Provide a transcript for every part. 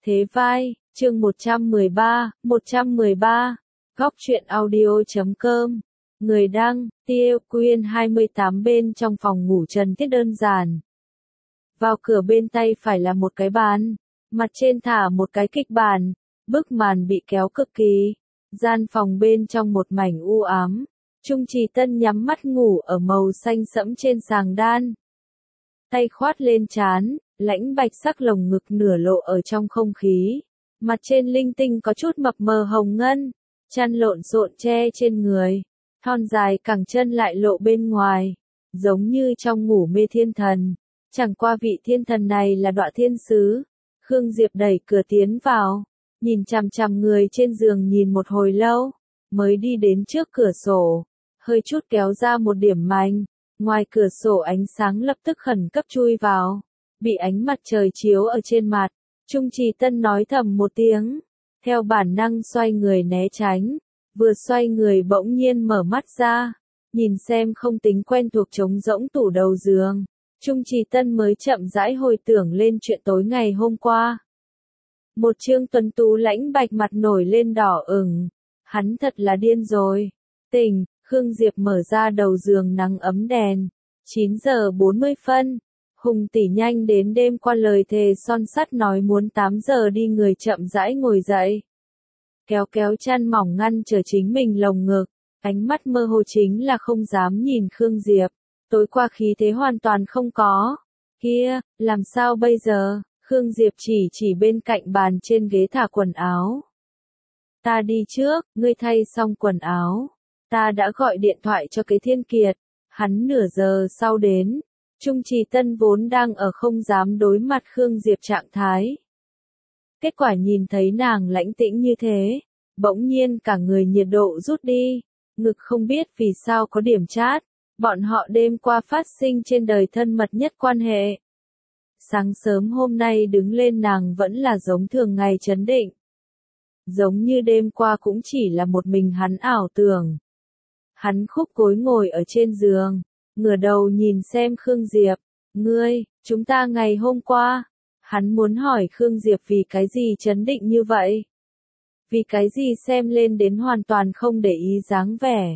Thế vai, chương 113, Góc truyện audio.com. Người đăng, Tiêu Quyên 28 bên trong phòng ngủ Trần Tiết đơn giản. Vào cửa bên tay phải là một cái bàn, mặt trên thả một cái kịch bản, bức màn bị kéo cực kỳ. Gian phòng bên trong một mảnh u ám, Trung Trì Tân nhắm mắt ngủ ở màu xanh sẫm trên giường đan. Tay khoát lên trán, lãnh bạch sắc lồng ngực nửa lộ ở trong không khí. Mặt trên linh tinh có chút mập mờ hồng ngân, chăn lộn xộn che trên người, thon dài cẳng chân lại lộ bên ngoài, giống như trong ngủ mê thiên thần. Chẳng qua vị thiên thần này là Đọa Thiên Sứ. Khương Diệp đẩy cửa tiến vào, nhìn chằm chằm người trên giường nhìn một hồi lâu, mới đi đến trước cửa sổ, hơi chút kéo ra một điểm mảnh. Ngoài cửa sổ ánh sáng lập tức khẩn cấp chui vào, bị ánh mặt trời chiếu ở trên mặt. Trung Trì Tân nói thầm một tiếng, theo bản năng xoay người né tránh, vừa xoay người bỗng nhiên mở mắt ra, nhìn xem không tính quen thuộc trống rỗng tủ đầu giường. Trung Trì Tân mới chậm rãi hồi tưởng lên chuyện tối ngày hôm qua. Một Trương tuấn tú lãnh bạch mặt nổi lên đỏ ửng, hắn thật là điên rồi. Tỉnh, Khương Diệp mở ra đầu giường nắng ấm đèn. 9 giờ 40 phân. Hùng tỷ nhanh đến đêm qua lời thề son sắt nói muốn 8 giờ đi, người chậm rãi ngồi dậy. Kéo kéo chăn mỏng ngăn trở chính mình lồng ngực, ánh mắt mơ hồ chính là không dám nhìn Khương Diệp. Tối qua khí thế hoàn toàn không có. Kia, làm sao bây giờ? Khương Diệp chỉ bên cạnh bàn trên ghế thả quần áo. Ta đi trước, ngươi thay xong quần áo. Ta đã gọi điện thoại cho cái Thiên Kiệt, hắn nửa giờ sau đến. Trung Trì Tân vốn đang ở không dám đối mặt Khương Diệp trạng thái. Kết quả nhìn thấy nàng lãnh tĩnh như thế, bỗng nhiên cả người nhiệt độ rút đi, ngực không biết vì sao có điểm chát, bọn họ đêm qua phát sinh trên đời thân mật nhất quan hệ. Sáng sớm hôm nay đứng lên nàng vẫn là giống thường ngày trấn định. Giống như đêm qua cũng chỉ là một mình hắn ảo tưởng. Hắn khúc gối ngồi ở trên giường, ngửa đầu nhìn xem Khương Diệp. Ngươi, chúng ta ngày hôm qua. Hắn muốn hỏi Khương Diệp vì cái gì trấn định như vậy? Vì cái gì xem lên đến hoàn toàn không để ý dáng vẻ?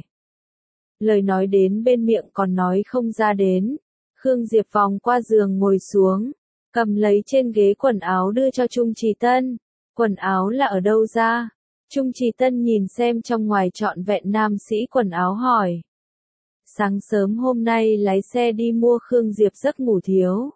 Lời nói đến bên miệng còn nói không ra đến. Khương Diệp vòng qua giường ngồi xuống, cầm lấy trên ghế quần áo đưa cho Trung Trì Tân. Quần áo là ở đâu ra? Trung Trì Tân nhìn xem trong ngoài trọn vẹn nam sĩ quần áo hỏi. Sáng sớm hôm nay lái xe đi mua, Khương Diệp giấc ngủ thiếu.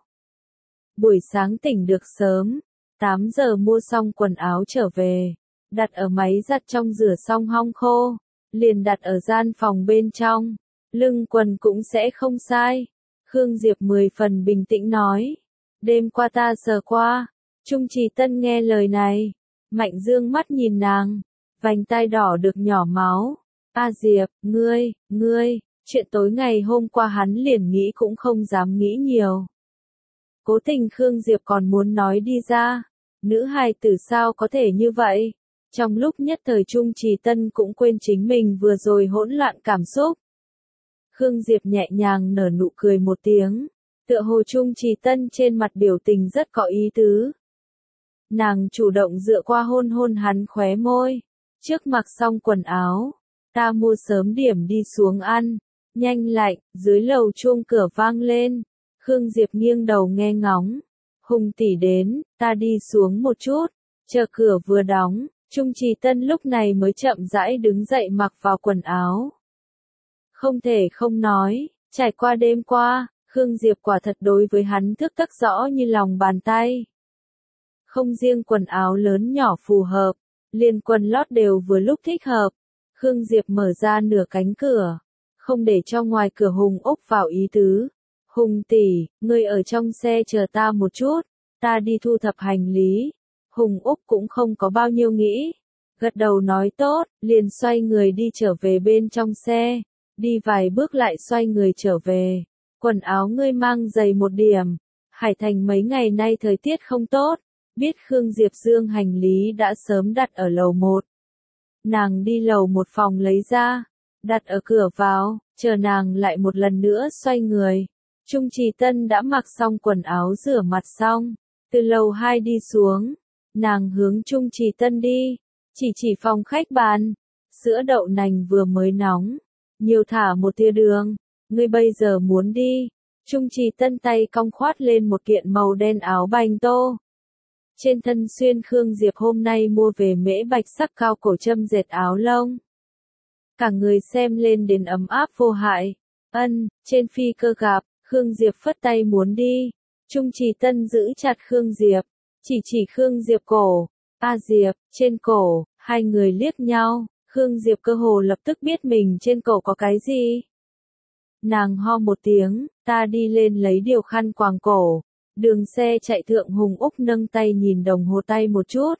Buổi sáng tỉnh được sớm, 8 giờ mua xong quần áo trở về, đặt ở máy giặt trong rửa xong hong khô, liền đặt ở gian phòng bên trong, lưng quần cũng sẽ không sai. Khương Diệp 10 phần bình tĩnh nói, đêm qua ta sờ qua. Trung Trì Tân nghe lời này, mạnh dương mắt nhìn nàng, vành tai đỏ được nhỏ máu. A Diệp, ngươi, chuyện tối ngày hôm qua hắn liền nghĩ cũng không dám nghĩ nhiều. Cố tình Khương Diệp còn muốn nói đi ra, nữ hài tử sao có thể như vậy? Trong lúc nhất thời Trung Trì Tân cũng quên chính mình vừa rồi hỗn loạn cảm xúc. Khương Diệp nhẹ nhàng nở nụ cười một tiếng, tựa hồ Trung Trì Tân trên mặt biểu tình rất có ý tứ. Nàng chủ động dựa qua hôn hôn hắn khóe môi, trước mặc xong quần áo, ta mua sớm điểm đi xuống ăn, nhanh lạnh, dưới lầu chuông cửa vang lên. Khương Diệp nghiêng đầu nghe ngóng, Hùng tỷ đến, ta đi xuống một chút, chờ cửa vừa đóng, Trung Trì Tân lúc này mới chậm rãi đứng dậy mặc vào quần áo. Không thể không nói, trải qua đêm qua, Khương Diệp quả thật đối với hắn thức tắc rõ như lòng bàn tay. Không riêng quần áo lớn nhỏ phù hợp, liền quần lót đều vừa lúc thích hợp. Khương Diệp mở ra nửa cánh cửa, không để cho ngoài cửa Hùng Úc vào ý tứ. Hùng tỷ, ngươi ở trong xe chờ ta một chút, ta đi thu thập hành lý. Hùng Úc cũng không có bao nhiêu nghĩ, gật đầu nói tốt, liền xoay người đi trở về bên trong xe, đi vài bước lại xoay người trở về. Quần áo ngươi mang dày một điểm, Hải Thành mấy ngày nay thời tiết không tốt, biết Khương Diệp dương hành lý đã sớm đặt ở lầu 1. Nàng đi lầu 1 phòng lấy ra, đặt ở cửa vào, chờ nàng lại một lần nữa xoay người. Trung Trì Tân đã mặc xong quần áo rửa mặt xong, từ lầu 2 đi xuống, Nàng hướng Trung Trì Tân đi, chỉ phòng khách bàn. Sữa đậu nành vừa mới nóng, nhiều thả một thìa đường, ngươi bây giờ muốn đi. Trung Trì Tân tay cong khoát lên một kiện màu đen áo bành tô. Trên thân xuyên Khương Diệp hôm nay mua về mễ bạch sắc cao cổ châm dệt áo lông. Cả người xem lên đến ấm áp vô hại. Trên phi cơ gặp, Khương Diệp phất tay muốn đi. Trung Trì Tân giữ chặt Khương Diệp, chỉ Khương Diệp cổ. Diệp, trên cổ, hai người liếc nhau, Khương Diệp cơ hồ lập tức biết mình trên cổ có cái gì. Nàng ho một tiếng, ta đi lên lấy điều khăn quàng cổ. Đường xe chạy thượng Hùng Úc nâng tay nhìn đồng hồ tay một chút.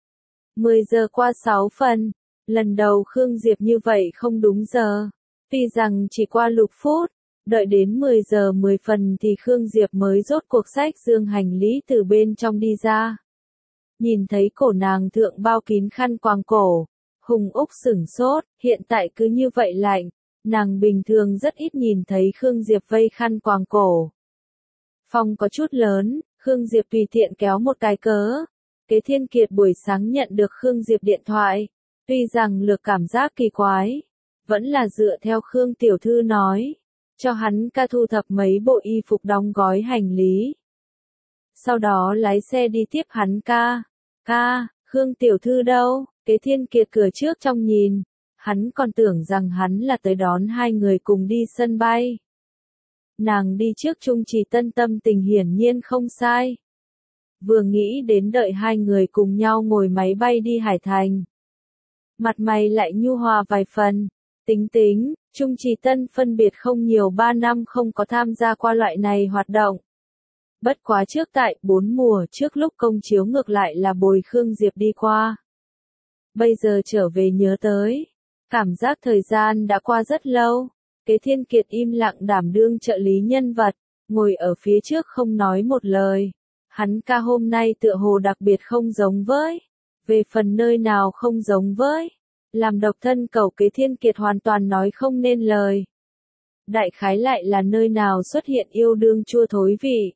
10 giờ qua 6 phần. Lần đầu Khương Diệp như vậy không đúng giờ. Tuy rằng chỉ qua lục phút, đợi đến 10 giờ 10 phần thì Khương Diệp mới rốt cuộc xách dương hành lý từ bên trong đi ra. Nhìn thấy cổ nàng thượng bao kín khăn quàng cổ, Hùng Úc sửng sốt, hiện tại cứ như vậy lạnh, nàng bình thường rất ít nhìn thấy Khương Diệp vây khăn quàng cổ. Phòng có chút lớn, Khương Diệp tùy tiện kéo một cái cớ. Kế Thiên Kiệt buổi sáng nhận được Khương Diệp điện thoại, tuy rằng lược cảm giác kỳ quái, vẫn là dựa theo Khương tiểu thư nói, cho hắn ca thu thập mấy bộ y phục đóng gói hành lý. Sau đó lái xe đi tiếp hắn ca. Khương tiểu thư đâu? Kế Thiên Kiệt cửa trước trong nhìn, hắn còn tưởng rằng hắn là tới đón hai người cùng đi sân bay. Nàng đi trước Trung Trì Tân tâm tình hiển nhiên không sai. Vừa nghĩ đến đợi hai người cùng nhau ngồi máy bay đi Hải Thành. Mặt mày lại nhu hòa vài phần. Tính, Trung Trì Tân phân biệt không nhiều 3 năm không có tham gia qua loại này hoạt động. Bất quá trước tại 4 mùa trước lúc công chiếu ngược lại là bồi Khương Diệp đi qua. Bây giờ trở về nhớ tới, cảm giác thời gian đã qua rất lâu. Kế Thiên Kiệt im lặng đảm đương trợ lý nhân vật, ngồi ở phía trước không nói một lời. Hắn ca hôm nay tựa hồ đặc biệt không giống với. Về phần nơi nào không giống với, làm độc thân cầu Kế Thiên Kiệt hoàn toàn nói không nên lời. Đại khái lại là nơi nào xuất hiện yêu đương chua thối vị.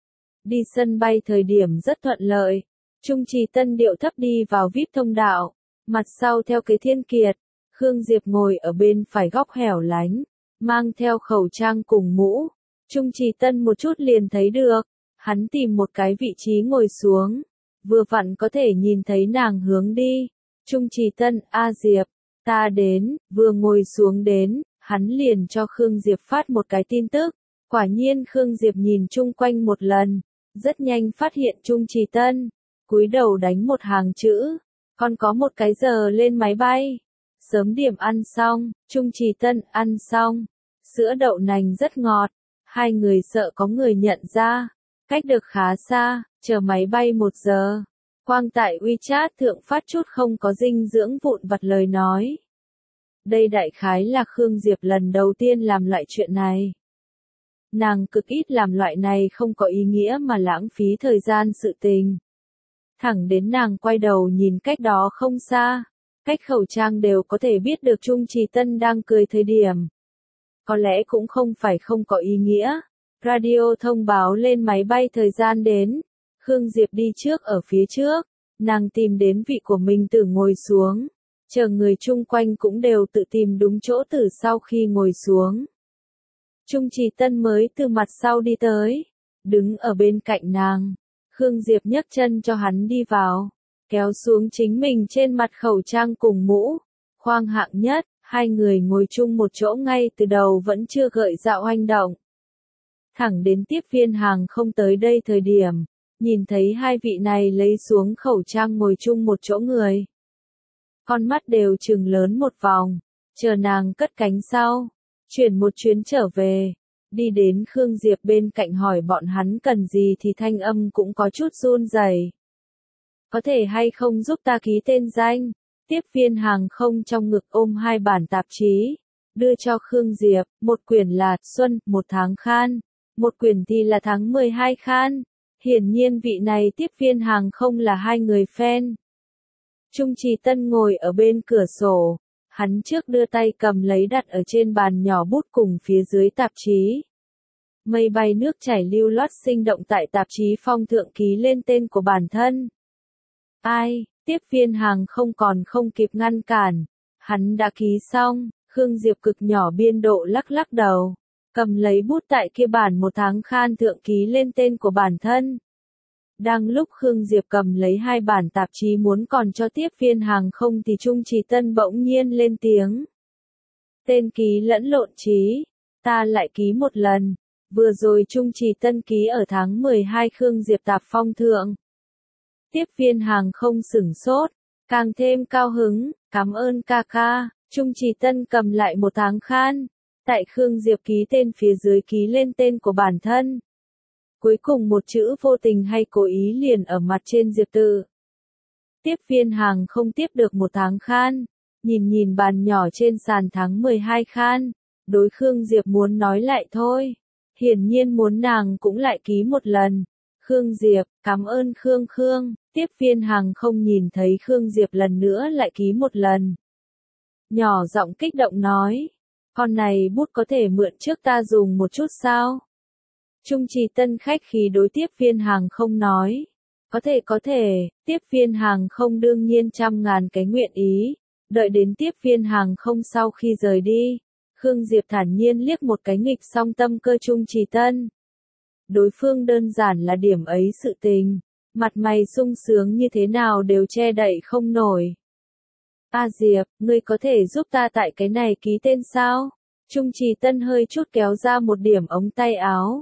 Đi sân bay thời điểm rất thuận lợi. Trung Trì Tân điệu thấp đi vào VIP thông đạo, mặt sau theo Kế Thiên Kiệt. Khương Diệp ngồi ở bên phải góc hẻo lánh, mang theo khẩu trang cùng mũ. Trung Trì Tân một chút liền thấy được, hắn tìm một cái vị trí ngồi xuống, vừa vặn có thể nhìn thấy nàng hướng đi. Trung Trì Tân, Diệp, ta đến, vừa ngồi xuống đến, hắn liền cho Khương Diệp phát một cái tin tức. Quả nhiên Khương Diệp nhìn chung quanh một lần, rất nhanh phát hiện Trung Trì Tân, cúi đầu đánh một hàng chữ, còn có một cái giờ lên máy bay. Sớm điểm ăn xong, Trung Trì Tân ăn xong, sữa đậu nành rất ngọt, hai người sợ có người nhận ra, cách được khá xa, chờ máy bay 1 giờ. Quang tại WeChat thượng phát chút không có dinh dưỡng vụn vặt lời nói. Đây đại khái là Khương Diệp lần đầu tiên làm loại chuyện này. Nàng cực ít làm loại này không có ý nghĩa mà lãng phí thời gian sự tình. Thẳng đến nàng quay đầu nhìn cách đó không xa, cách khẩu trang đều có thể biết được Trung Trì Tân đang cười thời điểm. Có lẽ cũng không phải không có ý nghĩa. Radio thông báo lên máy bay thời gian đến. Khương Diệp đi trước ở phía trước. Nàng tìm đến vị của mình tự ngồi xuống. Chờ người chung quanh cũng đều tự tìm đúng chỗ từ sau khi ngồi xuống. Trung Trì Tân mới từ mặt sau đi tới. Đứng ở bên cạnh nàng. Khương Diệp nhấc chân cho hắn đi vào. Kéo xuống chính mình trên mặt khẩu trang cùng mũ. Khoang hạng nhất, hai người ngồi chung một chỗ ngay từ đầu vẫn chưa gợi dạo hoành động. Thẳng đến tiếp viên hàng không tới đây thời điểm, nhìn thấy hai vị này lấy xuống khẩu trang ngồi chung một chỗ người. Con mắt đều trừng lớn một vòng, chờ nàng cất cánh sau, chuyển một chuyến trở về, đi đến Khương Diệp bên cạnh hỏi bọn hắn cần gì thì thanh âm cũng có chút run rẩy. Có thể hay không giúp ta ký tên danh? Tiếp viên hàng không trong ngực ôm 2 bản tạp chí, đưa cho Khương Diệp, một quyển là Xuân, 1 tháng Khan, một quyển thì là tháng 12 Khan. Hiển nhiên vị này tiếp viên hàng không là 2 người fan. Trung Trì Tân ngồi ở bên cửa sổ, hắn trước đưa tay cầm lấy đặt ở trên bàn nhỏ bút cùng phía dưới tạp chí. Mây bay nước chảy lưu loát sinh động tại tạp chí phong thượng ký lên tên của bản thân. Ai, tiếp viên hàng không còn không kịp ngăn cản. Hắn đã ký xong, Khương Diệp cực nhỏ biên độ lắc lắc đầu. Cầm lấy bút tại kia bản một tháng khan thượng ký lên tên của bản thân. Đang lúc Khương Diệp cầm lấy hai bản tạp chí muốn còn cho tiếp viên hàng không thì Trung Trì Tân bỗng nhiên lên tiếng. Tên ký lẫn lộn trí, ta lại ký một lần. Vừa rồi Trung Trì Tân ký ở tháng 12 Khương Diệp tạp phong thượng. Tiếp viên hàng không sửng sốt, càng thêm cao hứng, cảm ơn ca ca. Trung Trì Tân cầm lại một tháng khan. Tại Khương Diệp ký tên phía dưới ký lên tên của bản thân. Cuối cùng một chữ vô tình hay cố ý liền ở mặt trên Diệp tự. Tiếp viên hàng không tiếp được một tháng khan. Nhìn bàn nhỏ trên sàn tháng 12 khan. Đối Khương Diệp muốn nói lại thôi. Hiển nhiên muốn nàng cũng lại ký một lần. Khương Diệp, cảm ơn Khương. Tiếp viên hàng không nhìn thấy Khương Diệp lần nữa lại ký một lần. Nhỏ giọng kích động nói. Con này bút có thể mượn trước ta dùng một chút sao? Trung Trì Tân khách khí đối tiếp viên hàng không nói. Có thể, tiếp viên hàng không đương nhiên trăm ngàn cái nguyện ý. Đợi đến tiếp viên hàng không sau khi rời đi. Khương Diệp thản nhiên liếc một cái nghịch song tâm cơ Trung Trì Tân. Đối phương đơn giản là điểm ấy sự tình. Mặt mày sung sướng như thế nào đều che đậy không nổi. Diệp, ngươi có thể giúp ta tại cái này ký tên sao? Trung Trì Tân hơi chút kéo ra một điểm ống tay áo.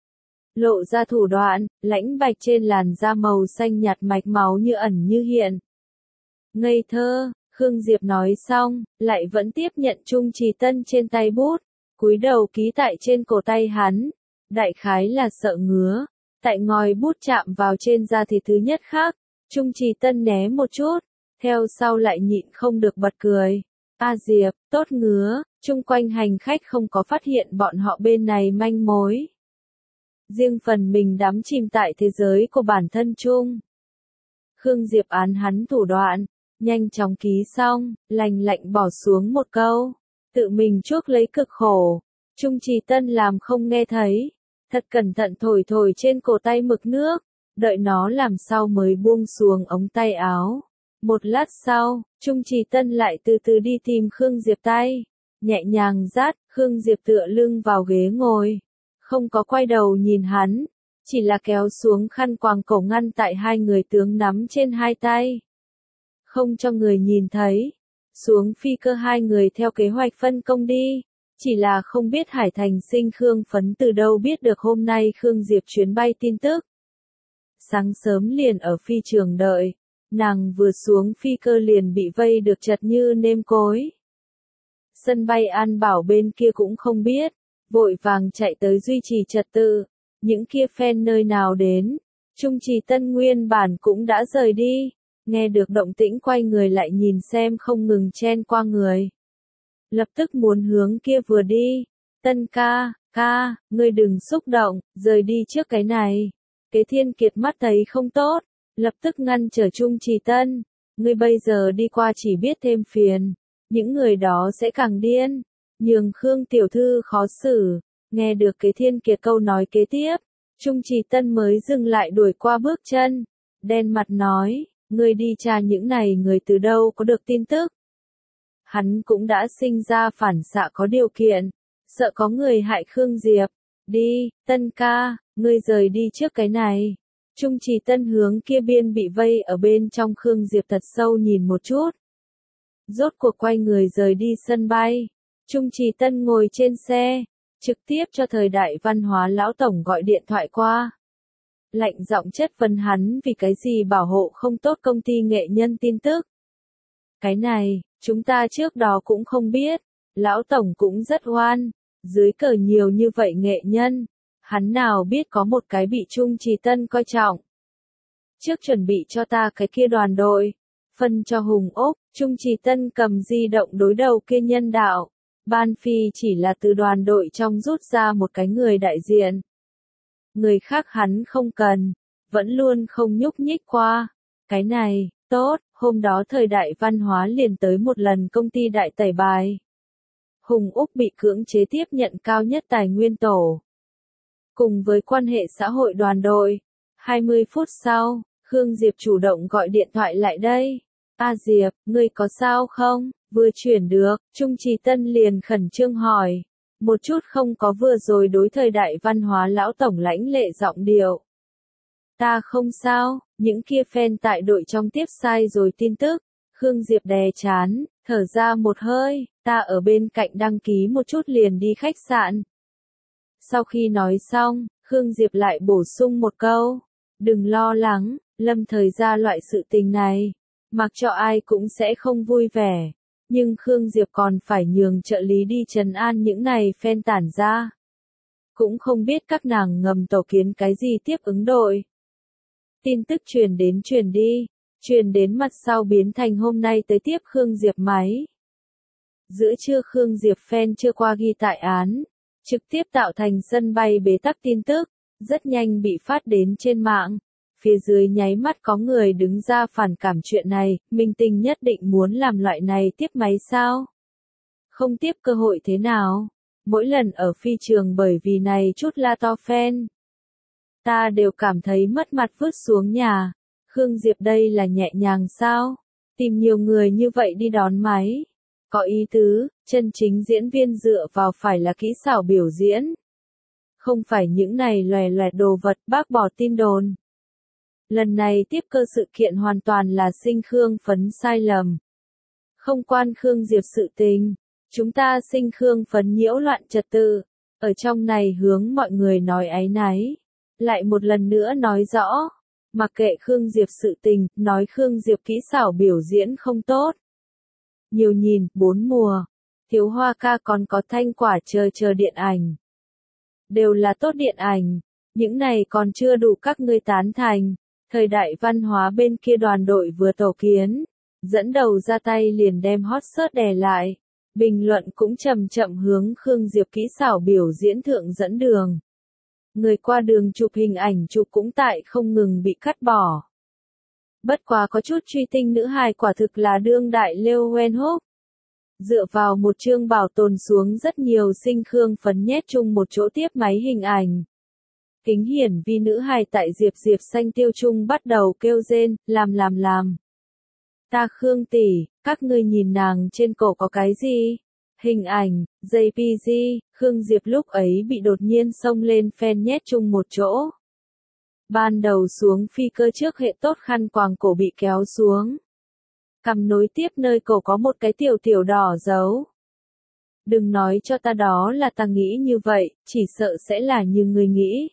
Lộ ra thủ đoạn, lãnh bạch trên làn da màu xanh nhạt mạch máu như ẩn như hiện. Ngây thơ, Khương Diệp nói xong, lại vẫn tiếp nhận Trung Trì Tân trên tay bút, cúi đầu ký tại trên cổ tay hắn. Đại khái là sợ ngứa, tại ngòi bút chạm vào trên da thì thứ nhất khác, Trung Trì Tân né một chút, theo sau lại nhịn không được bật cười. Diệp, tốt ngứa, chung quanh hành khách không có phát hiện bọn họ bên này manh mối. Riêng phần mình đắm chìm tại thế giới của bản thân chung. Khương Diệp án hắn thủ đoạn, nhanh chóng ký xong, lành lạnh bỏ xuống một câu. Tự mình chuốc lấy cực khổ. Trung Trì Tân làm không nghe thấy. Thật cẩn thận thổi trên cổ tay mực nước. Đợi nó làm sau mới buông xuống ống tay áo. Một lát sau, Trung Trì Tân lại từ từ đi tìm Khương Diệp tay. Nhẹ nhàng dát, Khương Diệp tựa lưng vào ghế ngồi. Không có quay đầu nhìn hắn. Chỉ là kéo xuống khăn quàng cổ ngăn tại hai người tướng nắm trên hai tay. Không cho người nhìn thấy. Xuống phi cơ hai người theo kế hoạch phân công đi. Chỉ là không biết Hải Thành Sinh Khương Phấn từ đâu biết được hôm nay Khương Diệp chuyến bay tin tức. Sáng sớm liền ở phi trường đợi. Nàng vừa xuống phi cơ liền bị vây được chật như nêm cối. Sân bay An Bảo bên kia cũng không biết. Vội vàng chạy tới duy trì trật tự. Những kia fan nơi nào đến. Trung Trì Tân nguyên bản cũng đã rời đi. Nghe được động tĩnh quay người lại nhìn xem không ngừng chen qua người. Lập tức muốn hướng kia vừa đi. Tân ca, ngươi đừng xúc động, rời đi trước cái này. Kế Thiên Kiệt mắt thấy không tốt, lập tức ngăn trở Trung Trì Tân. Ngươi bây giờ đi qua chỉ biết thêm phiền. Những người đó sẽ càng điên. Nhường Khương tiểu thư khó xử. Nghe được Kế Thiên Kiệt câu nói kế tiếp. Trung Trì Tân mới dừng lại đuổi qua bước chân. Đen mặt nói, ngươi đi tra những này người từ đâu có được tin tức. Hắn cũng đã sinh ra phản xạ có điều kiện, sợ có người hại Khương Diệp. Đi, Tân ca, ngươi rời đi trước cái này. Trung Trì Tân hướng kia biên bị vây ở bên trong Khương Diệp thật sâu nhìn một chút. Rốt cuộc quay người rời đi sân bay. Trung Trì Tân ngồi trên xe, trực tiếp cho thời đại văn hóa lão tổng gọi điện thoại qua. Lạnh giọng chất vấn hắn vì cái gì bảo hộ không tốt công ty nghệ nhân tin tức. Cái này, chúng ta trước đó cũng không biết, lão tổng cũng rất oan, dưới cờ nhiều như vậy nghệ nhân, hắn nào biết có một cái bị Trung Trì Tân coi trọng. Trước chuẩn bị cho ta cái kia đoàn đội, phân cho Hùng Úc, Trung Trì Tân cầm di động đối đầu kia nhân đạo, Ban Phi chỉ là từ đoàn đội trong rút ra một cái người đại diện. Người khác hắn không cần, vẫn luôn không nhúc nhích qua. Cái này, tốt, hôm đó thời đại văn hóa liền tới một lần công ty đại tẩy bài. Hùng Úc bị cưỡng chế tiếp nhận cao nhất tài nguyên tổ. Cùng với quan hệ xã hội đoàn đội, 20 phút sau, Khương Diệp chủ động gọi điện thoại lại đây. A Diệp, ngươi có sao không? Vừa chuyển được, Trung Trì Tân liền khẩn trương hỏi. Một chút không có vừa rồi đối thời đại văn hóa lão tổng lãnh lệ giọng điệu. Ta không sao, những kia fan tại đội trong tiếp sai rồi tin tức. Khương Diệp đè chán, thở ra một hơi, ta ở bên cạnh đăng ký một chút liền đi khách sạn. Sau khi nói xong, Khương Diệp lại bổ sung một câu. Đừng lo lắng, lâm thời ra loại sự tình này. Mặc cho ai cũng sẽ không vui vẻ. Nhưng Khương Diệp còn phải nhường trợ lý đi trấn an những này fan tản ra. Cũng không biết các nàng ngầm tổ kiến cái gì tiếp ứng đội. Tin tức truyền đến mặt sau biến thành hôm nay tới tiếp Khương Diệp máy. Giữa trưa Khương Diệp fan chưa qua ghi tại án, trực tiếp tạo thành sân bay bế tắc tin tức, rất nhanh bị phát đến trên mạng. Phía dưới nháy mắt có người đứng ra phản cảm chuyện này, minh tinh nhất định muốn làm loại này tiếp máy sao? Không tiếp cơ hội thế nào? Mỗi lần ở phi trường bởi vì này chút la to fan. Ta đều cảm thấy mất mặt vứt xuống nhà. Khương Diệp đây là nhẹ nhàng sao? Tìm nhiều người như vậy đi đón máy. Có ý tứ, chân chính diễn viên dựa vào phải là kỹ xảo biểu diễn. Không phải những này lòe loẹt đồ vật bác bỏ tin đồn. Lần này tiếp cơ sự kiện hoàn toàn là sinh Khương Phấn sai lầm. Không quan Khương Diệp sự tình. Chúng ta sinh Khương Phấn nhiễu loạn trật tự. Ở trong này hướng mọi người nói áy náy. Lại một lần nữa nói rõ. Mặc kệ Khương Diệp sự tình, nói Khương Diệp kỹ xảo biểu diễn không tốt. Nhiều nhìn, 4 mùa. Thiếu Hoa ca còn có Thanh Quả chờ điện ảnh. Đều là tốt điện ảnh. Những này còn chưa đủ các ngươi tán thành. Thời đại văn hóa bên kia đoàn đội vừa tổ kiến. Dẫn đầu ra tay liền đem hot search đè lại. Bình luận cũng chậm chậm hướng Khương Diệp kỹ xảo biểu diễn thượng dẫn đường. Người qua đường chụp hình ảnh chụp cũng tại không ngừng bị cắt bỏ. Bất quá có chút truy tinh nữ hài quả thực là đương đại Leo Wenhoop. Dựa vào một chương bảo tồn xuống rất nhiều sinh Khương Phấn nhét chung một chỗ tiếp máy hình ảnh. Kính hiển vi nữ hài tại Diệp xanh tiêu chung bắt đầu kêu rên, làm. Ta Khương tỷ, các ngươi nhìn nàng trên cổ có cái gì? Hình ảnh, JPG, Khương Diệp lúc ấy bị đột nhiên xông lên fan nhét chung một chỗ. Ban đầu xuống phi cơ trước hệ tốt khăn quàng cổ bị kéo xuống. Cầm nối tiếp nơi cổ có một cái tiểu đỏ dấu. Đừng nói cho ta đó là ta nghĩ như vậy, chỉ sợ sẽ là như người nghĩ.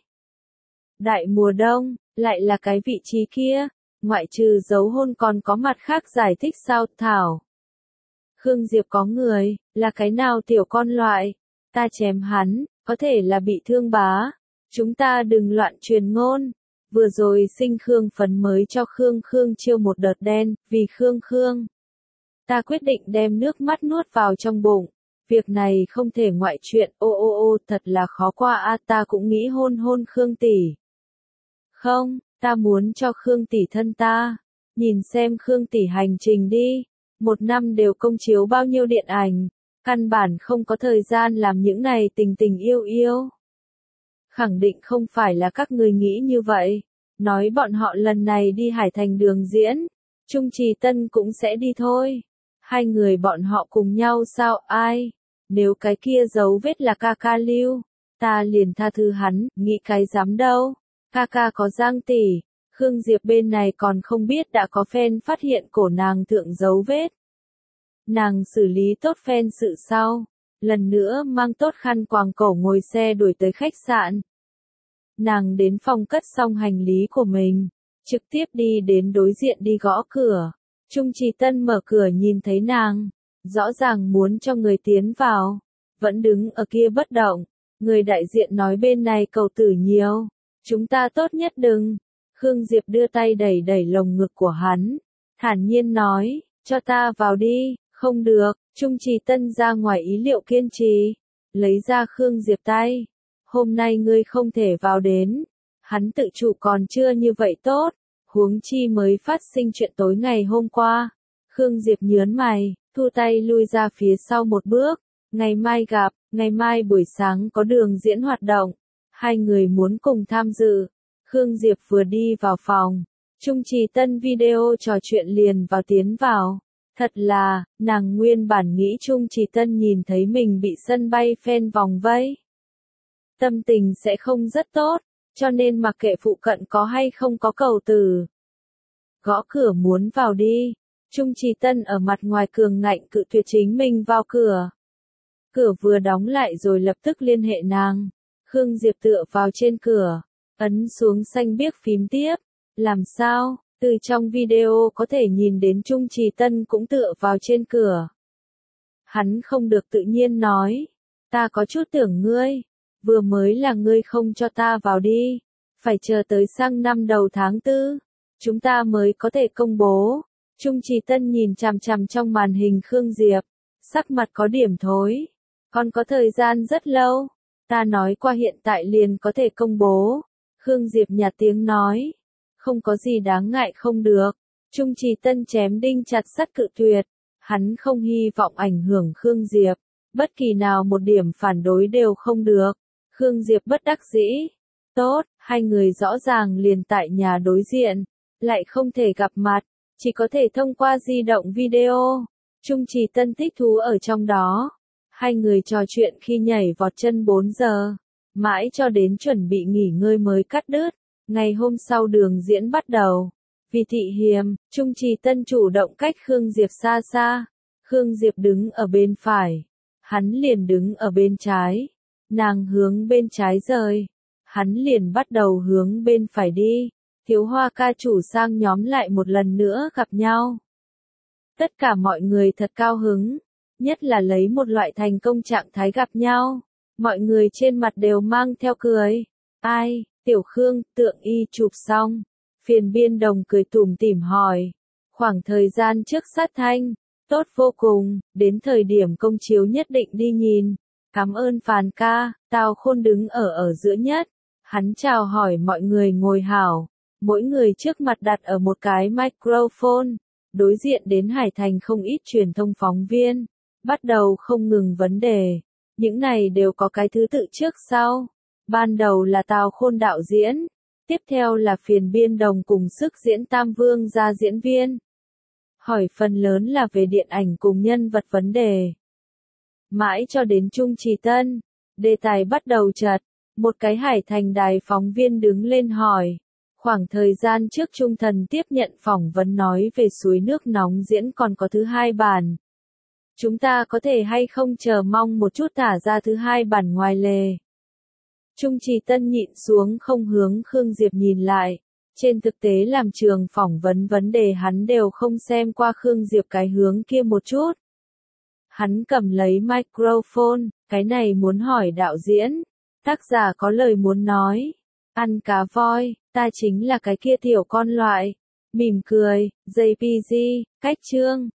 Đại mùa đông, lại là cái vị trí kia, ngoại trừ dấu hôn còn có mặt khác giải thích sao Thảo. Khương Diệp có người, là cái nào tiểu con loại, ta chém hắn, có thể là bị thương bá. Chúng ta đừng loạn truyền ngôn. Vừa rồi sinh Khương Phấn mới cho Khương chiêu một đợt đen, vì Khương. Ta quyết định đem nước mắt nuốt vào trong bụng. Việc này không thể ngoại chuyện, ô, thật là khó qua a, ta cũng nghĩ hôn Khương tỷ. Không, ta muốn cho Khương tỷ thân ta. Nhìn xem Khương tỷ hành trình đi. Một năm đều công chiếu bao nhiêu điện ảnh. Căn bản không có thời gian làm những này tình yêu. Khẳng định không phải là các người nghĩ như vậy. Nói bọn họ lần này đi Hải Thành đường diễn. Trung Trì Tân cũng sẽ đi thôi. Hai người bọn họ cùng nhau sao ai? Nếu cái kia dấu vết là ca lưu. Ta liền tha thứ hắn, nghĩ cái dám đâu. Ca có Giang tỷ. Khương Diệp bên này còn không biết đã có fan phát hiện cổ nàng thượng dấu vết. Nàng xử lý tốt fan sự sau. Lần nữa mang tốt khăn quàng cổ ngồi xe đuổi tới khách sạn. Nàng đến phòng cất xong hành lý của mình. Trực tiếp đi đến đối diện đi gõ cửa. Trung Trì Tân mở cửa nhìn thấy nàng. Rõ ràng muốn cho người tiến vào. Vẫn đứng ở kia bất động. Người đại diện nói bên này cầu tử nhiều. Chúng ta tốt nhất đừng. Khương Diệp đưa tay đẩy lồng ngực của hắn. Thản nhiên nói, cho ta vào đi. Không được, Trung Trì Tân ra ngoài ý liệu kiên trì. Lấy ra Khương Diệp tay. Hôm nay ngươi không thể vào đến. Hắn tự chủ còn chưa như vậy tốt. Huống chi mới phát sinh chuyện tối ngày hôm qua. Khương Diệp nhớn mày, thu tay lui ra phía sau một bước. Ngày mai gặp, ngày mai buổi sáng có đường diễn hoạt động. Hai người muốn cùng tham dự. Khương Diệp vừa đi vào phòng. Trung Trì Tân video trò chuyện liền tiến vào. Thật là, nàng nguyên bản nghĩ Trung Trì Tân nhìn thấy mình bị sân bay fan vòng vây. Tâm tình sẽ không rất tốt, cho nên mặc kệ phụ cận có hay không có cầu tử. Gõ cửa muốn vào đi. Trung Trì Tân ở mặt ngoài cường ngạnh cự tuyệt chính mình vào cửa. Cửa vừa đóng lại rồi lập tức liên hệ nàng. Khương Diệp tựa vào trên cửa, ấn xuống xanh biếc phím tiếp. Làm sao? Từ trong video có thể nhìn đến Trung Trì Tân cũng tựa vào trên cửa. Hắn không được tự nhiên nói. Ta có chút tưởng ngươi. Vừa mới là ngươi không cho ta vào đi. Phải chờ tới sang năm đầu tháng 4. Chúng ta mới có thể công bố. Trung Trì Tân nhìn chằm chằm trong màn hình Khương Diệp. Sắc mặt có điểm thối. Còn có thời gian rất lâu. Ta nói qua hiện tại liền có thể công bố. Khương Diệp nhạt tiếng nói. Không có gì đáng ngại không được. Trung Trì Tân chém đinh chặt sắt cự tuyệt. Hắn không hy vọng ảnh hưởng Khương Diệp. Bất kỳ nào một điểm phản đối đều không được. Khương Diệp bất đắc dĩ. Tốt, hai người rõ ràng liền tại nhà đối diện. Lại không thể gặp mặt. Chỉ có thể thông qua di động video. Trung Trì Tân thích thú ở trong đó. Hai người trò chuyện khi nhảy vọt chân 4 giờ. Mãi cho đến chuẩn bị nghỉ ngơi mới cắt đứt. Ngày hôm sau đường diễn bắt đầu. Vì thị hiềm, Trung Trì Tân chủ động cách Khương Diệp xa xa. Khương Diệp đứng ở bên phải. Hắn liền đứng ở bên trái. Nàng hướng bên trái rời. Hắn liền bắt đầu hướng bên phải đi. Thiếu Hoa ca chủ sang nhóm lại một lần nữa gặp nhau. Tất cả mọi người thật cao hứng. Nhất là lấy một loại thành công trạng thái gặp nhau. Mọi người trên mặt đều mang theo cười. Ai, Tiểu Khương, tượng y chụp xong. Phiền biên đồng cười tủm tỉm hỏi. Khoảng thời gian trước sát thanh. Tốt vô cùng, đến thời điểm công chiếu nhất định đi nhìn. Cảm ơn Phàn ca, Tào Khôn đứng ở giữa nhất. Hắn chào hỏi mọi người ngồi hảo. Mỗi người trước mặt đặt ở một cái microphone. Đối diện đến Hải Thành không ít truyền thông phóng viên. Bắt đầu không ngừng vấn đề. Những này đều có cái thứ tự trước sau. Ban đầu là Tào Khôn đạo diễn. Tiếp theo là Phiền biên đồng cùng sức diễn Tam Vương gia diễn viên. Hỏi phần lớn là về điện ảnh cùng nhân vật vấn đề. Mãi cho đến Trung Trì Tân. Đề tài bắt đầu chật. Một cái Hải Thành đài phóng viên đứng lên hỏi. Khoảng thời gian trước Trung Thần tiếp nhận phỏng vấn nói về suối nước nóng diễn còn có thứ hai bản. Chúng ta có thể hay không chờ mong một chút thả ra thứ hai bản ngoài lề. Trung Trì Tân nhịn xuống không hướng Khương Diệp nhìn lại. Trên thực tế làm trường phỏng vấn vấn đề hắn đều không xem qua Khương Diệp cái hướng kia một chút. Hắn cầm lấy microphone, cái này muốn hỏi đạo diễn. Tác giả có lời muốn nói. Ăn cá voi, ta chính là cái kia tiểu con loại. Mỉm cười, JPG, cách chương.